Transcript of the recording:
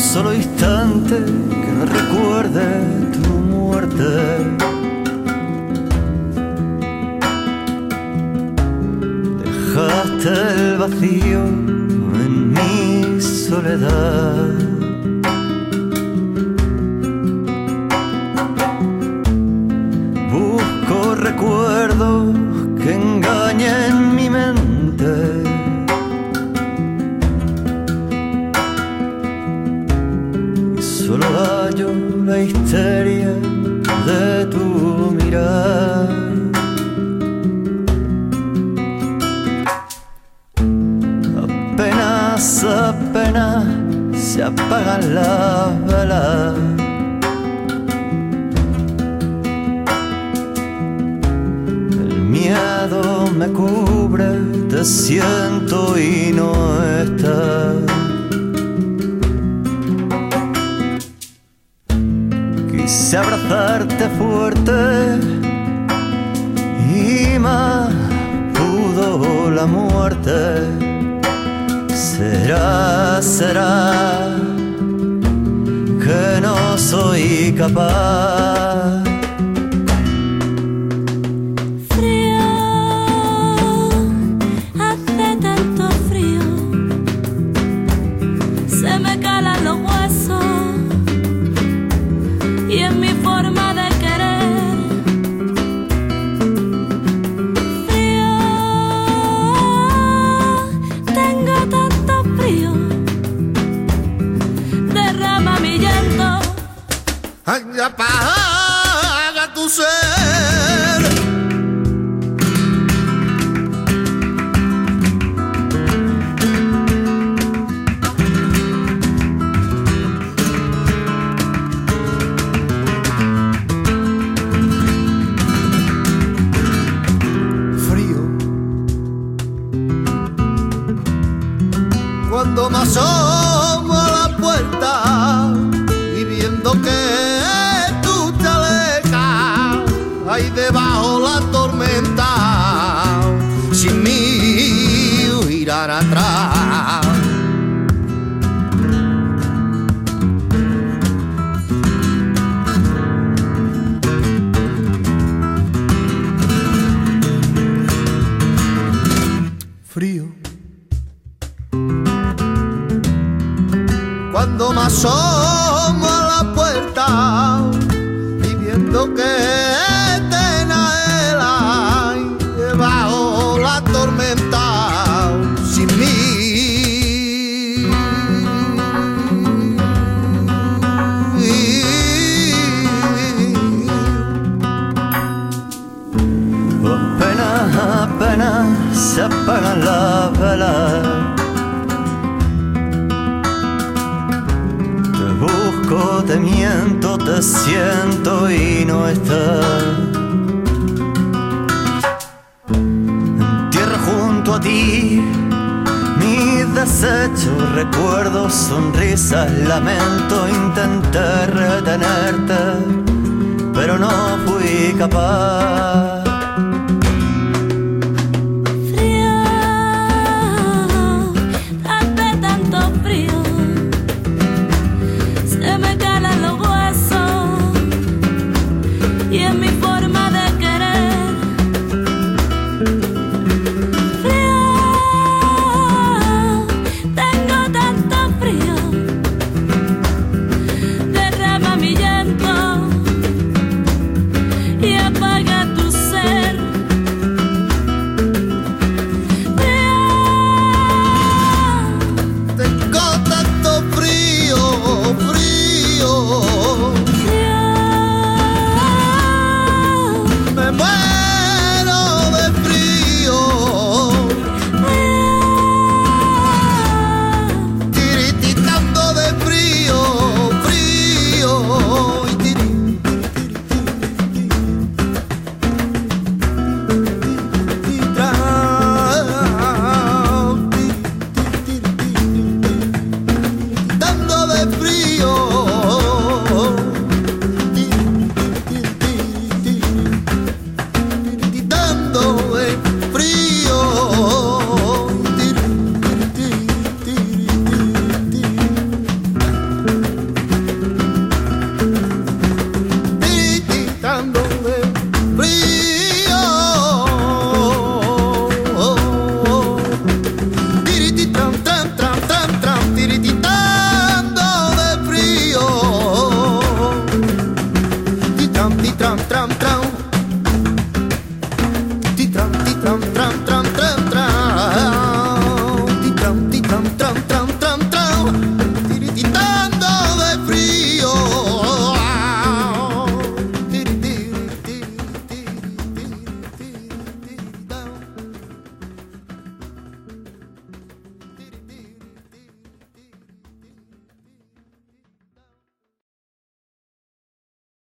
solo instante que no recuerde tu muerte. Dejaste el vacío en mi soledad. Busco recuerdos que engañen mi mente. Y solo hallo la histeria de tu mirar. Apenas se apagan las velas. El miedo me cubre, te siento y no estás. Quise abrazarte fuerte y más pudo la muerte. Será que no soy capaz. Frío, hace tanto frío, se me calan los huesos y en mi forma de querer. Frío, tengo tanto frío, derrama mi llanto. Apaga tu ser. Frío. Cuando me asomo a la puerta y viendo que tú te alejas, ahí debajo la tormenta, sin mí irán atrás. Frío. Cuando me asomo a la puerta y viendo que te enhelas debajo la tormenta, sin mí apenas se apagan las velas. Te busco, te miento, te siento y no estás. Entierro junto a ti mis desechos, recuerdos, sonrisas, lamento. Intenté retenerte, pero no fui capaz.